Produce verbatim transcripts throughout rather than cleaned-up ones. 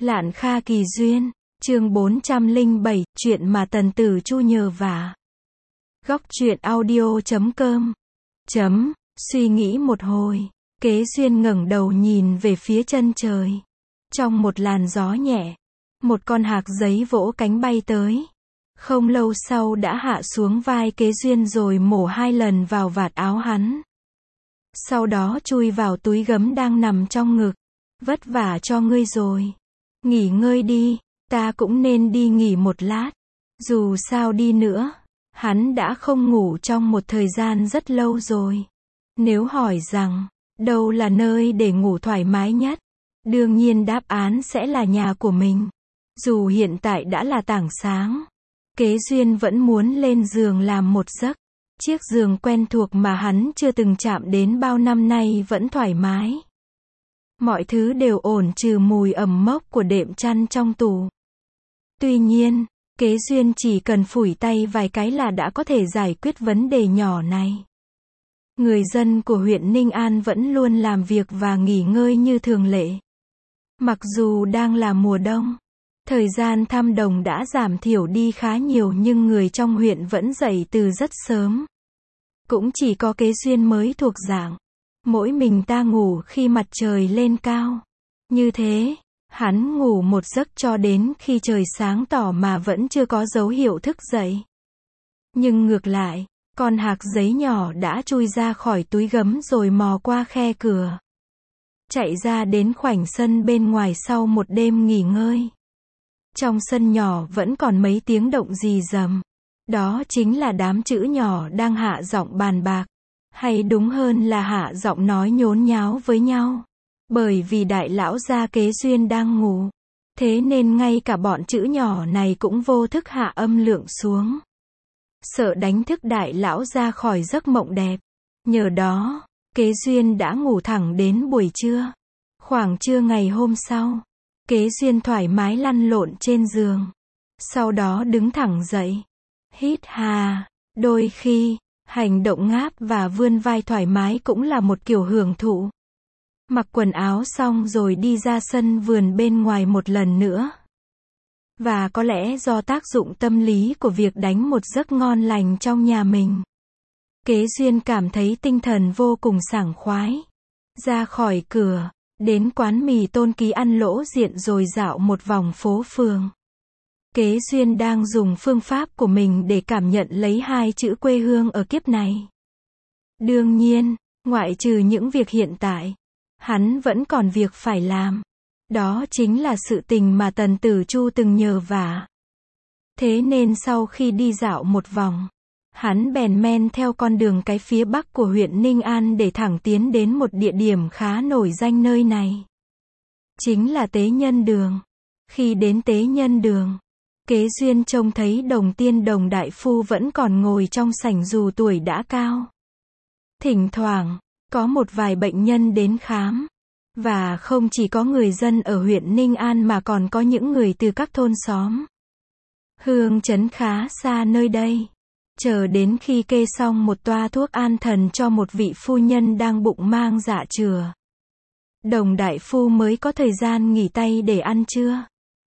Lạn Kha Kỳ Duyên, chương bốn trăm lẻ bảy, chuyện mà Tần Tử Chu nhờ vả. Góc truyện audio chấm com. Chấm, suy nghĩ một hồi, Kế Duyên ngẩng đầu nhìn về phía chân trời. Trong một làn gió nhẹ, một con hạc giấy vỗ cánh bay tới. Không lâu sau đã hạ xuống vai Kế Duyên rồi mổ hai lần vào vạt áo hắn. Sau đó chui vào túi gấm đang nằm trong ngực. Vất vả cho ngươi rồi. Nghỉ ngơi đi, ta cũng nên đi nghỉ một lát. Dù sao đi nữa, hắn đã không ngủ trong một thời gian rất lâu rồi. Nếu hỏi rằng, đâu là nơi để ngủ thoải mái nhất? Đương nhiên đáp án sẽ là nhà của mình. Dù hiện tại đã là tảng sáng, Kế Duyên vẫn muốn lên giường làm một giấc. Chiếc giường quen thuộc mà hắn chưa từng chạm đến bao năm nay vẫn thoải mái. Mọi thứ đều ổn trừ mùi ẩm mốc của đệm chăn trong tủ. Tuy nhiên, Kế Duyên chỉ cần phủi tay vài cái là đã có thể giải quyết vấn đề nhỏ này. Người dân của huyện Ninh An vẫn luôn làm việc và nghỉ ngơi như thường lệ. Mặc dù đang là mùa đông, thời gian thăm đồng đã giảm thiểu đi khá nhiều nhưng người trong huyện vẫn dậy từ rất sớm. Cũng chỉ có Kế Duyên mới thuộc dạng mỗi mình ta ngủ khi mặt trời lên cao. Như thế, hắn ngủ một giấc cho đến khi trời sáng tỏ mà vẫn chưa có dấu hiệu thức dậy. Nhưng ngược lại, con hạc giấy nhỏ đã chui ra khỏi túi gấm rồi mò qua khe cửa. Chạy ra đến khoảnh sân bên ngoài sau một đêm nghỉ ngơi. Trong sân nhỏ vẫn còn mấy tiếng động rì rầm. Đó chính là đám chữ nhỏ đang hạ giọng bàn bạc. Hay đúng hơn là hạ giọng nói nhốn nháo với nhau. Bởi vì đại lão gia Kế Duyên đang ngủ. Thế nên ngay cả bọn chữ nhỏ này cũng vô thức hạ âm lượng xuống. Sợ đánh thức đại lão ra khỏi giấc mộng đẹp. Nhờ đó, Kế Duyên đã ngủ thẳng đến buổi trưa. Khoảng trưa ngày hôm sau, Kế Duyên thoải mái lăn lộn trên giường. Sau đó đứng thẳng dậy. Hít hà, đôi khi, hành động ngáp và vươn vai thoải mái cũng là một kiểu hưởng thụ. Mặc quần áo xong rồi đi ra sân vườn bên ngoài một lần nữa. Và có lẽ do tác dụng tâm lý của việc đánh một giấc ngon lành trong nhà mình, Kế Duyên cảm thấy tinh thần vô cùng sảng khoái. Ra khỏi cửa, đến quán mì Tôn Ký ăn lỗ diện rồi dạo một vòng phố phường. Kế Duyên đang dùng phương pháp của mình để cảm nhận lấy hai chữ quê hương ở kiếp này. Đương nhiên, ngoại trừ những việc hiện tại, hắn vẫn còn việc phải làm. Đó chính là sự tình mà Tần Tử Chu từng nhờ vả. Thế nên sau khi đi dạo một vòng, hắn bèn men theo con đường cái phía bắc của huyện Ninh An để thẳng tiến đến một địa điểm khá nổi danh nơi này. Chính là Tế Nhân Đường. Khi đến Tế Nhân Đường, Kế Duyên trông thấy Đồng Tiên Đồng đại phu vẫn còn ngồi trong sảnh dù tuổi đã cao. Thỉnh thoảng, có một vài bệnh nhân đến khám. Và không chỉ có người dân ở huyện Ninh An mà còn có những người từ các thôn xóm. Hương trấn khá xa nơi đây. Chờ đến khi kê xong một toa thuốc an thần cho một vị phu nhân đang bụng mang dạ chửa, Đồng đại phu mới có thời gian nghỉ tay để ăn trưa.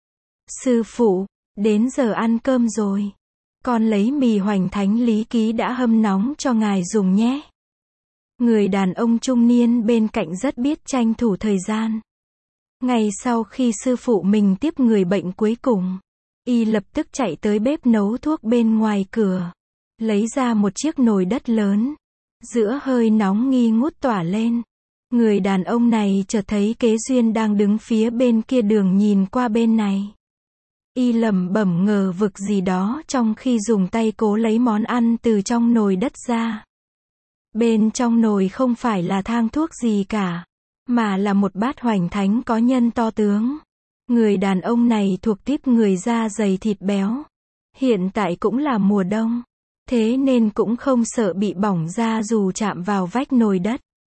Sư phụ, đến giờ ăn cơm rồi. Con lấy mì hoành thánh lý ký đã hâm nóng cho ngài dùng nhé. Người đàn ông trung niên bên cạnh rất biết tranh thủ thời gian. Ngay sau khi sư phụ mình tiếp người bệnh cuối cùng, y lập tức chạy tới bếp nấu thuốc bên ngoài cửa. Lấy ra một chiếc nồi đất lớn. Giữa hơi nóng nghi ngút tỏa lên. Người đàn ông này chợt thấy Kế Duyên đang đứng phía bên kia đường nhìn qua bên này. Y lẩm bẩm ngờ vực gì đó trong khi dùng tay cố lấy món ăn từ trong nồi đất ra. Bên trong nồi không phải là thang thuốc gì cả, mà là một bát hoành thánh có nhân to tướng. Người đàn ông này thuộc típ người da dày thịt béo. Hiện tại cũng là mùa đông, thế nên cũng không sợ bị bỏng da dù chạm vào vách nồi đất.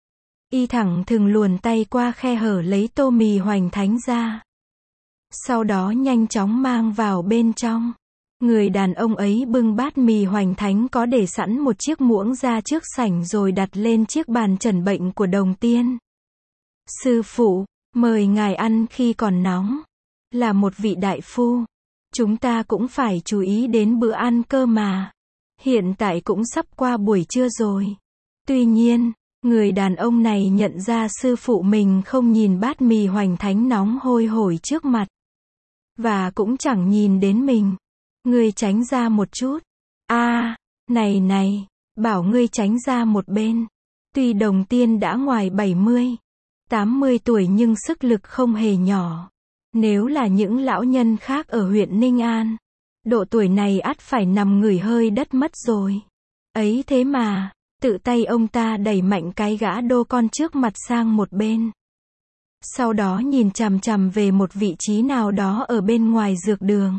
Y thẳng thừng luồn tay qua khe hở lấy tô mì hoành thánh ra. Sau đó nhanh chóng mang vào bên trong. Người đàn ông ấy bưng bát mì hoành thánh có để sẵn một chiếc muỗng ra trước sảnh rồi đặt lên chiếc bàn trần bệnh của Đồng Tiên. Sư phụ, mời ngài ăn khi còn nóng. là một vị đại phu. Chúng ta cũng phải chú ý đến bữa ăn cơ mà. Hiện tại cũng sắp qua buổi trưa rồi. Tuy nhiên, người đàn ông này nhận ra sư phụ mình không nhìn bát mì hoành thánh nóng hôi hổi trước mặt. Và cũng chẳng nhìn đến mình. Ngươi tránh ra một chút. A, à, này này, bảo ngươi tránh ra một bên. Tuy Đồng Tiên đã ngoài bảy mươi, tám mươi tuổi nhưng sức lực không hề nhỏ. Nếu là những lão nhân khác ở huyện Ninh An, độ tuổi này ắt phải nằm ngửi hơi đất mất rồi. Ấy thế mà, tự tay ông ta đẩy mạnh cái gã đô con trước mặt sang một bên. Sau đó nhìn chằm chằm về một vị trí nào đó ở bên ngoài dược đường.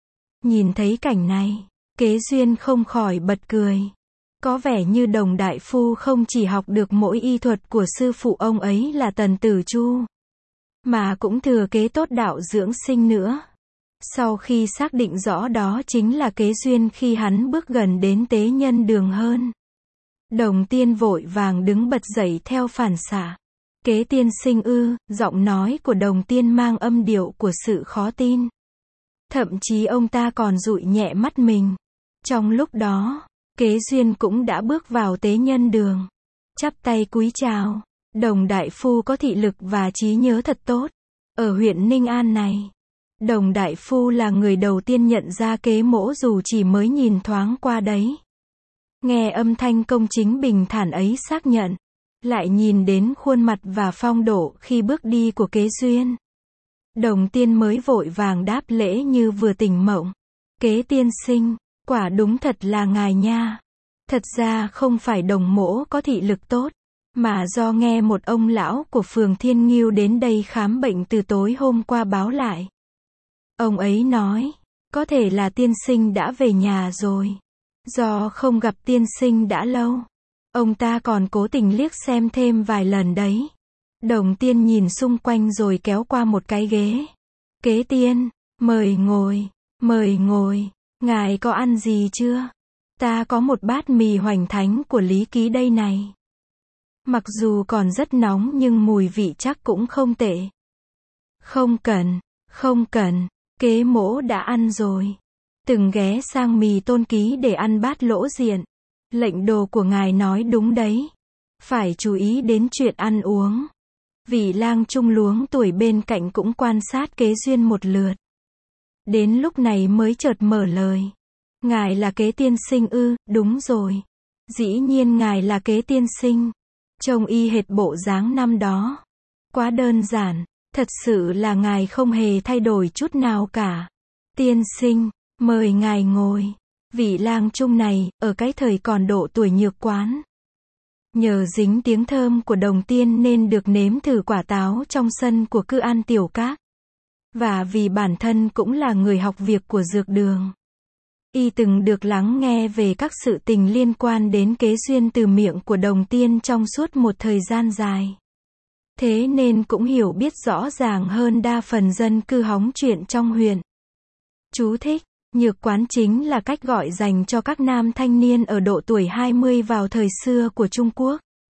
Nhìn thấy cảnh này, Kế Duyên không khỏi bật cười. Có vẻ như Đồng đại phu không chỉ học được mỗi y thuật của sư phụ ông ấy là Tần Tử Chu, mà cũng thừa kế tốt đạo dưỡng sinh nữa. Sau khi xác định rõ đó chính là Kế Duyên khi hắn bước gần đến tế nhân đường hơn. Đồng Tiên vội vàng đứng bật dậy theo phản xạ. Kế tiên sinh ư? Giọng nói của Đồng Tiên mang âm điệu của sự khó tin. Thậm chí ông ta còn dụi nhẹ mắt mình. Trong lúc đó, Kế Duyên cũng đã bước vào tế nhân đường. Chắp tay cúi chào. Đồng đại phu có thị lực và trí nhớ thật tốt. Ở huyện Ninh An này, Đồng đại phu là người đầu tiên nhận ra Kế Mỗ dù chỉ mới nhìn thoáng qua đấy. Nghe âm thanh công chính bình thản ấy xác nhận, lại nhìn đến khuôn mặt và phong độ khi bước đi của Kế Duyên. Đồng Tiên mới vội vàng đáp lễ như vừa tỉnh mộng. Kế tiên sinh, quả đúng thật là ngài nha. Thật ra không phải Đồng mỗ có thị lực tốt, mà do nghe một ông lão của phường Thiên Ngưu đến đây khám bệnh từ tối hôm qua báo lại. Ông ấy nói, có thể là tiên sinh đã về nhà rồi. Do không gặp tiên sinh đã lâu, ông ta còn cố tình liếc xem thêm vài lần đấy. Đồng Tiên nhìn xung quanh rồi kéo qua một cái ghế. Kế tiên, mời ngồi, mời ngồi, ngài có ăn gì chưa? Ta có một bát mì hoành thánh của Lý Ký đây này. Mặc dù còn rất nóng nhưng mùi vị chắc cũng không tệ. Không cần, không cần, Kế Mỗ đã ăn rồi. Từng ghé sang Mì Tôn Ký để ăn bát lỗ diện. Lệnh đồ của ngài nói đúng đấy. Phải chú ý đến chuyện ăn uống. Vị lang trung luống tuổi bên cạnh cũng quan sát Kế Duyên một lượt. Đến lúc này mới chợt mở lời. Ngài là Kế tiên sinh ư? Đúng rồi. Dĩ nhiên ngài là Kế tiên sinh. Trông y hệt bộ dáng năm đó. Quá đơn giản. Thật sự là ngài không hề thay đổi chút nào cả. Tiên sinh, mời ngài ngồi. Vị lang trung này, ở cái thời còn độ tuổi nhược quán. Nhờ dính tiếng thơm của Đồng Tiên nên được nếm thử quả táo trong sân của Cư An Tiểu Các. Và vì bản thân cũng là người học việc của dược đường, y từng được lắng nghe về các sự tình liên quan đến Kế Duyên từ miệng của Đồng Tiên trong suốt một thời gian dài. Thế nên cũng hiểu biết rõ ràng hơn đa phần dân cư hóng chuyện trong huyện. Chú thích, nhược quán chính là cách gọi dành cho các nam thanh niên ở độ tuổi hai mươi vào thời xưa của Trung Quốc.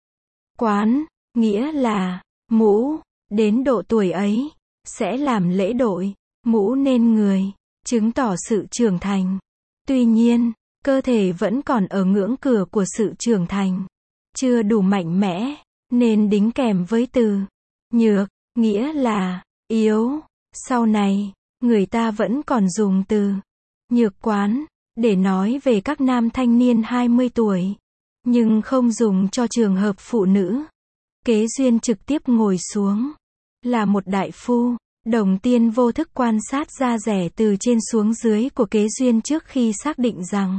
Quán, nghĩa là mũ, đến độ tuổi ấy, sẽ làm lễ đội, mũ nên người, chứng tỏ sự trưởng thành. Tuy nhiên, cơ thể vẫn còn ở ngưỡng cửa của sự trưởng thành, chưa đủ mạnh mẽ, nên đính kèm với từ nhược, nghĩa là yếu. Sau này, người ta vẫn còn dùng từ nhược quán để nói về các nam thanh niên hai mươi tuổi, nhưng không dùng cho trường hợp phụ nữ. Kế Duyên trực tiếp ngồi xuống. Là một đại phu, Đồng Tiên vô thức quan sát da rẻ từ trên xuống dưới của Kế Duyên trước khi xác định rằng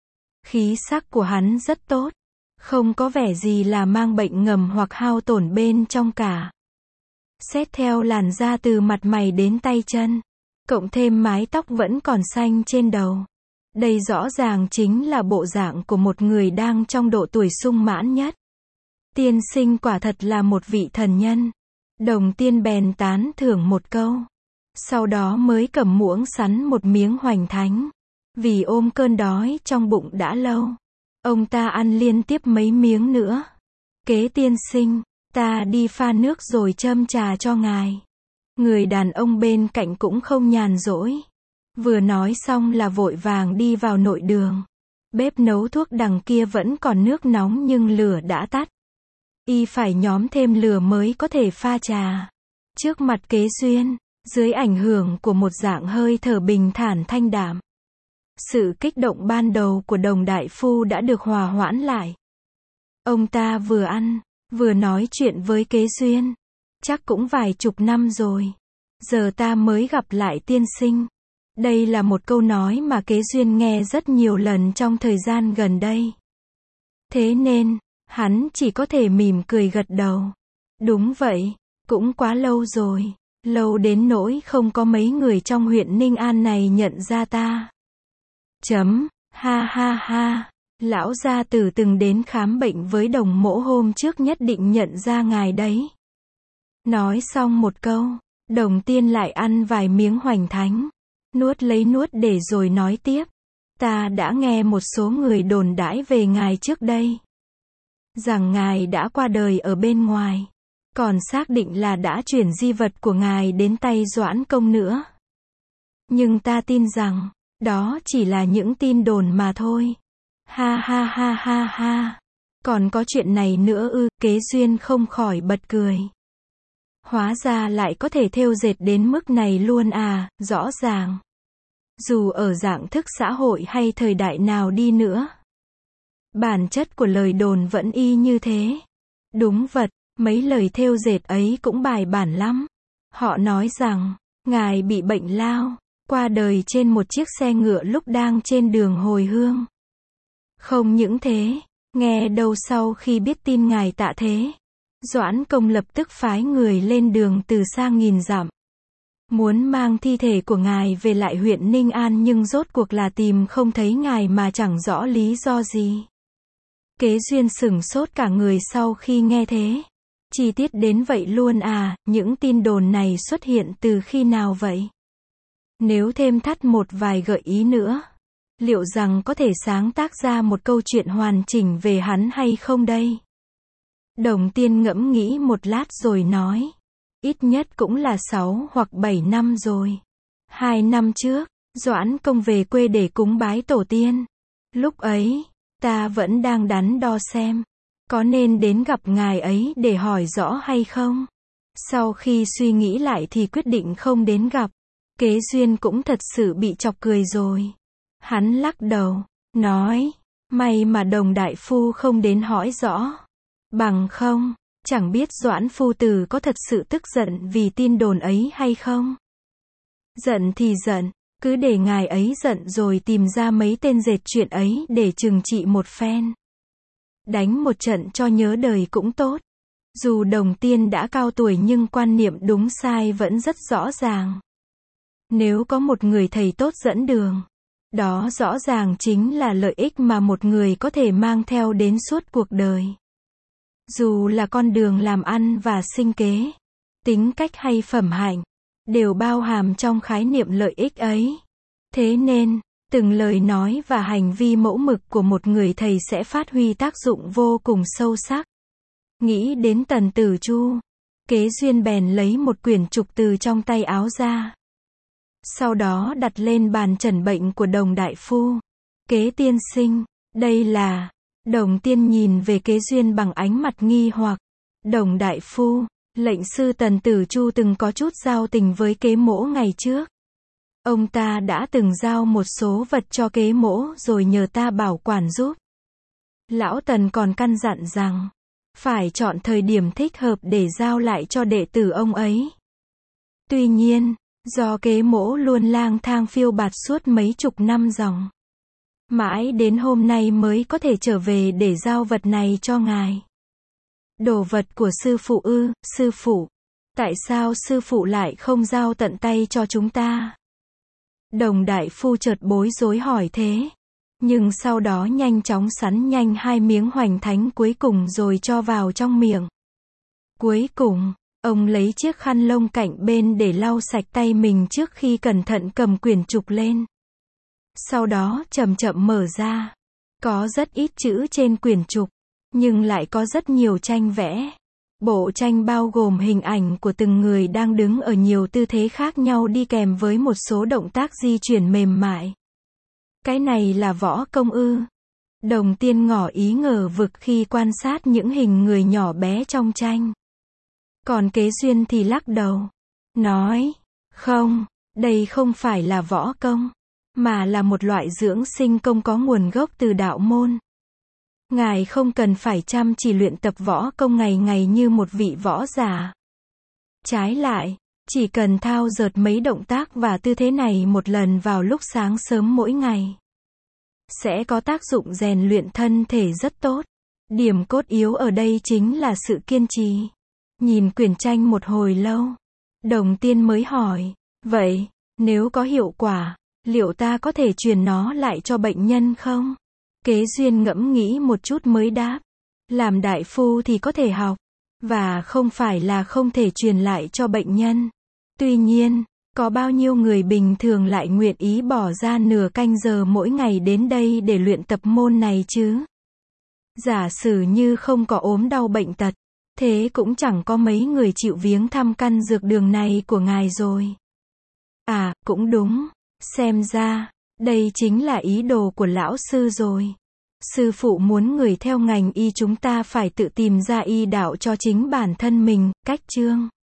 khí sắc của hắn rất tốt, không có vẻ gì là mang bệnh ngầm hoặc hao tổn bên trong cả. Xét theo làn da từ mặt mày đến tay chân, cộng thêm mái tóc vẫn còn xanh trên đầu, đây rõ ràng chính là bộ dạng của một người đang trong độ tuổi sung mãn nhất. Tiên sinh quả thật là một vị thần nhân. Đồng Tiên bèn tán thưởng một câu. Sau đó mới cầm muỗng sắn một miếng hoành thánh. Vì ôm cơn đói trong bụng đã lâu, ông ta ăn liên tiếp mấy miếng nữa. Kế tiên sinh, ta đi pha nước rồi châm trà cho ngài. Người đàn ông bên cạnh cũng không nhàn rỗi. Vừa nói xong là vội vàng đi vào nội đường. Bếp nấu thuốc đằng kia vẫn còn nước nóng nhưng lửa đã tắt. Y phải nhóm thêm lửa mới có thể pha trà. Trước mặt Kế Duyên, dưới ảnh hưởng của một dạng hơi thở bình thản thanh đạm, sự kích động ban đầu của Đồng đại phu đã được hòa hoãn lại. Ông ta vừa ăn, vừa nói chuyện với Kế Duyên. Chắc cũng vài chục năm rồi. Giờ ta mới gặp lại tiên sinh. Đây là một câu nói mà Kế Duyên nghe rất nhiều lần trong thời gian gần đây. Thế nên, hắn chỉ có thể mỉm cười gật đầu. Đúng vậy, cũng quá lâu rồi. Lâu đến nỗi không có mấy người trong huyện Ninh An này nhận ra ta. Chấm, ha ha ha. Lão gia tử từng đến khám bệnh với Đồng mỗ hôm trước nhất định nhận ra ngài đấy. Nói xong một câu, Đồng tiên lại ăn vài miếng hoành thánh. Nuốt lấy nuốt để rồi nói tiếp. Ta đã nghe một số người đồn đãi về ngài trước đây. Rằng ngài đã qua đời ở bên ngoài. Còn xác định là đã chuyển di vật của ngài đến tay Doãn Công nữa. Nhưng ta tin rằng, đó chỉ là những tin đồn mà thôi. Ha ha ha ha ha. Còn có chuyện này nữa ư? Kế Duyên không khỏi bật cười. Hóa ra lại có thể thêu dệt đến mức này luôn à, rõ ràng. Dù ở dạng thức xã hội hay thời đại nào đi nữa, bản chất của lời đồn vẫn y như thế. Đúng vật, mấy lời thêu dệt ấy cũng bài bản lắm. Họ nói rằng, ngài bị bệnh lao, qua đời trên một chiếc xe ngựa lúc đang trên đường hồi hương. Không những thế, nghe đâu sau khi biết tin ngài tạ thế, Doãn Công lập tức phái người lên đường từ xa nghìn dặm. Muốn mang thi thể của ngài về lại huyện Ninh An nhưng rốt cuộc là tìm không thấy ngài mà chẳng rõ lý do gì. Kế Duyên sửng sốt cả người sau khi nghe thế. Chi tiết đến vậy luôn à, những tin đồn này xuất hiện từ khi nào vậy? Nếu thêm thắt một vài gợi ý nữa, liệu rằng có thể sáng tác ra một câu chuyện hoàn chỉnh về hắn hay không đây? Đồng tiên ngẫm nghĩ một lát rồi nói. Ít nhất cũng là sáu hoặc bảy năm rồi. Hai năm trước, Doãn Công về quê để cúng bái tổ tiên. Lúc ấy, ta vẫn đang đắn đo xem, có nên đến gặp ngài ấy để hỏi rõ hay không? Sau khi suy nghĩ lại thì quyết định không đến gặp. Kế Duyên cũng thật sự bị chọc cười rồi. Hắn lắc đầu, nói, may mà Đồng đại phu không đến hỏi rõ. Bằng không, chẳng biết Doãn phu tử có thật sự tức giận vì tin đồn ấy hay không? Giận thì giận, cứ để ngài ấy giận rồi tìm ra mấy tên dệt chuyện ấy để trừng trị một phen. Đánh một trận cho nhớ đời cũng tốt. Dù Đồng tiên đã cao tuổi nhưng quan niệm đúng sai vẫn rất rõ ràng. Nếu có một người thầy tốt dẫn đường, đó rõ ràng chính là lợi ích mà một người có thể mang theo đến suốt cuộc đời. Dù là con đường làm ăn và sinh kế, tính cách hay phẩm hạnh, đều bao hàm trong khái niệm lợi ích ấy. Thế nên, từng lời nói và hành vi mẫu mực của một người thầy sẽ phát huy tác dụng vô cùng sâu sắc. Nghĩ đến Tần Tử Chu, Kế Duyên bèn lấy một quyển trục từ trong tay áo ra. Sau đó đặt lên bàn trần bệnh của Đồng đại phu. Kế tiên sinh, đây là... Đồng tiên nhìn về Kế Duyên bằng ánh mặt nghi hoặc. Đồng đại phu, lệnh sư Tần Tử Chu từng có chút giao tình với Kế mỗ ngày trước. Ông ta đã từng giao một số vật cho Kế mỗ rồi nhờ ta bảo quản giúp. Lão Tần còn căn dặn rằng, phải chọn thời điểm thích hợp để giao lại cho đệ tử ông ấy. Tuy nhiên, do Kế mỗ luôn lang thang phiêu bạt suốt mấy chục năm dòng, mãi đến hôm nay mới có thể trở về để giao vật này cho ngài. Đồ vật của sư phụ ư? Sư phụ? Tại sao sư phụ lại không giao tận tay cho chúng ta? Đồng đại phu chợt bối rối hỏi thế. Nhưng sau đó nhanh chóng sắn nhanh hai miếng hoành thánh cuối cùng rồi cho vào trong miệng. Cuối cùng, ông lấy chiếc khăn lông cạnh bên để lau sạch tay mình trước khi cẩn thận cầm quyển trục lên. Sau đó chậm chậm mở ra. Có rất ít chữ trên quyển trục, nhưng lại có rất nhiều tranh vẽ. Bộ tranh bao gồm hình ảnh của từng người đang đứng ở nhiều tư thế khác nhau đi kèm với một số động tác di chuyển mềm mại. Cái này là võ công ư? Đồng Tiên ngỏ ý ngờ vực khi quan sát những hình người nhỏ bé trong tranh. Còn Kế Duyên thì lắc đầu. Nói, không, đây không phải là võ công, mà là một loại dưỡng sinh công có nguồn gốc từ đạo môn. Ngài không cần phải chăm chỉ luyện tập võ công ngày ngày như một vị võ giả. Trái lại, chỉ cần thao dượt mấy động tác và tư thế này một lần vào lúc sáng sớm mỗi ngày, sẽ có tác dụng rèn luyện thân thể rất tốt. Điểm cốt yếu ở đây chính là sự kiên trì. Nhìn quyển tranh một hồi lâu, Đồng Tiên mới hỏi, vậy, nếu có hiệu quả, liệu ta có thể truyền nó lại cho bệnh nhân không? Kế Duyên ngẫm nghĩ một chút mới đáp, làm đại phu thì có thể học, và không phải là không thể truyền lại cho bệnh nhân. Tuy nhiên, có bao nhiêu người bình thường lại nguyện ý bỏ ra nửa canh giờ mỗi ngày đến đây để luyện tập môn này chứ? Giả sử như không có ốm đau bệnh tật, thế cũng chẳng có mấy người chịu viếng thăm căn dược đường này của ngài rồi. À, cũng đúng, xem ra, đây chính là ý đồ của lão sư rồi. Sư phụ muốn người theo ngành y chúng ta phải tự tìm ra y đạo cho chính bản thân mình, cách chương.